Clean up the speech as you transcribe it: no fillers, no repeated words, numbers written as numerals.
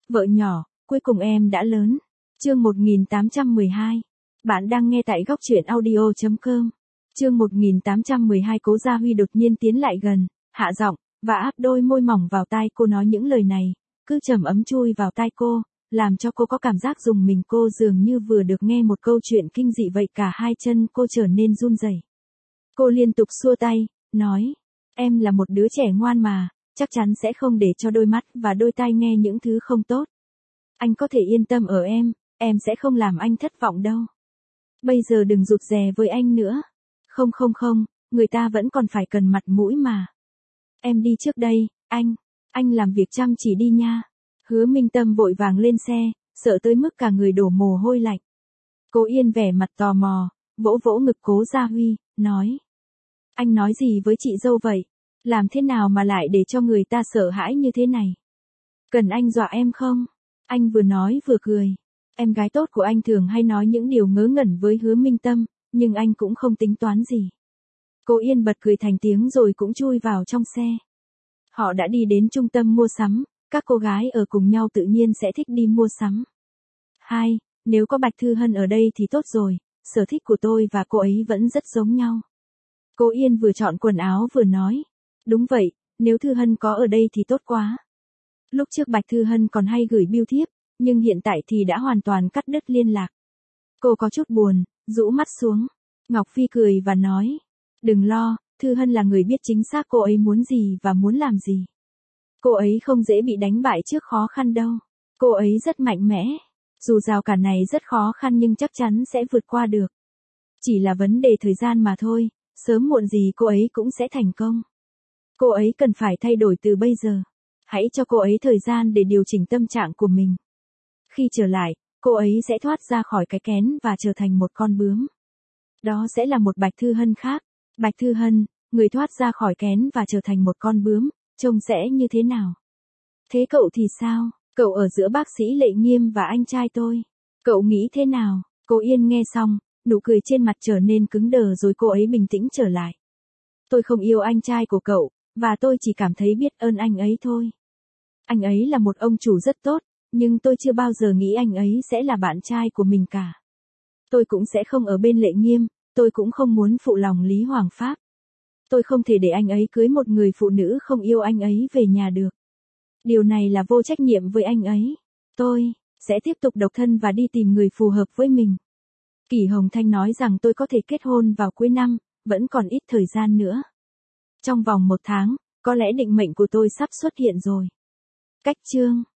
Vợ nhỏ, cuối cùng em đã lớn. Chương 1812. Bạn đang nghe tại góc truyện audio.com. Chương 1812. Cố Gia Huy đột nhiên tiến lại gần, hạ giọng, và áp đôi môi mỏng vào tai cô nói những lời này, cứ trầm ấm chui vào tai cô, làm cho cô có cảm giác rùng mình. Cô dường như vừa được nghe một câu chuyện kinh dị vậy, cả hai chân cô trở nên run rẩy. Cô liên tục xua tay, nói, em là một đứa trẻ ngoan mà, chắc chắn sẽ không để cho đôi mắt và đôi tai nghe những thứ không tốt. Anh có thể yên tâm ở em sẽ không làm anh thất vọng đâu. Bây giờ đừng rụt rè với anh nữa. Không, người ta vẫn còn phải cần mặt mũi mà. Em đi trước đây, anh làm việc chăm chỉ đi nha. Hứa Minh Tâm vội vàng lên xe, sợ tới mức cả người đổ mồ hôi lạnh. Cố Yên vẻ mặt tò mò, vỗ vỗ ngực Cố Gia Huy, nói. Anh nói gì với chị dâu vậy? Làm thế nào mà lại để cho người ta sợ hãi như thế này? Cần anh dọa em không? Anh vừa nói vừa cười. Em gái tốt của anh thường hay nói những điều ngớ ngẩn với Hứa Minh Tâm, nhưng anh cũng không tính toán gì. Cố Yên bật cười thành tiếng rồi cũng chui vào trong xe. Họ đã đi đến trung tâm mua sắm, các cô gái ở cùng nhau tự nhiên sẽ thích đi mua sắm. Nếu có Bạch Thư Hân ở đây thì tốt rồi, sở thích của tôi và cô ấy vẫn rất giống nhau. Cố Yên vừa chọn quần áo vừa nói. Đúng vậy, nếu Thư Hân có ở đây thì tốt quá. Lúc trước Bạch Thư Hân còn hay gửi bưu thiếp, nhưng hiện tại thì đã hoàn toàn cắt đứt liên lạc. Cô có chút buồn, rũ mắt xuống. Ngọc Phi cười và nói. Đừng lo, Thư Hân là người biết chính xác cô ấy muốn gì và muốn làm gì. Cô ấy không dễ bị đánh bại trước khó khăn đâu. Cô ấy rất mạnh mẽ. Dù rào cản này rất khó khăn nhưng chắc chắn sẽ vượt qua được. Chỉ là vấn đề thời gian mà thôi, sớm muộn gì cô ấy cũng sẽ thành công. Cô ấy cần phải thay đổi từ bây giờ. Hãy cho cô ấy thời gian để điều chỉnh tâm trạng của mình. Khi trở lại, cô ấy sẽ thoát ra khỏi cái kén và trở thành một con bướm. Đó sẽ là một Bạch Thư Hân khác. Bạch Thư Hân, người thoát ra khỏi kén và trở thành một con bướm, trông sẽ như thế nào? Thế cậu thì sao? Cậu ở giữa bác sĩ Lệ Nghiêm và anh trai tôi. Cậu nghĩ thế nào? Cố Yên nghe xong, nụ cười trên mặt trở nên cứng đờ rồi cô ấy bình tĩnh trở lại. Tôi không yêu anh trai của cậu, và tôi chỉ cảm thấy biết ơn anh ấy thôi. Anh ấy là một ông chủ rất tốt, nhưng tôi chưa bao giờ nghĩ anh ấy sẽ là bạn trai của mình cả. Tôi cũng sẽ không ở bên Lệ Nghiêm, tôi cũng không muốn phụ lòng Lý Hoàng Pháp. Tôi không thể để anh ấy cưới một người phụ nữ không yêu anh ấy về nhà được. Điều này là vô trách nhiệm với anh ấy. Tôi sẽ tiếp tục độc thân và đi tìm người phù hợp với mình. Kỷ Hồng Thanh nói rằng tôi có thể kết hôn vào cuối năm, vẫn còn ít thời gian nữa. Trong vòng 1 tháng, có lẽ định mệnh của tôi sắp xuất hiện rồi. Cách chương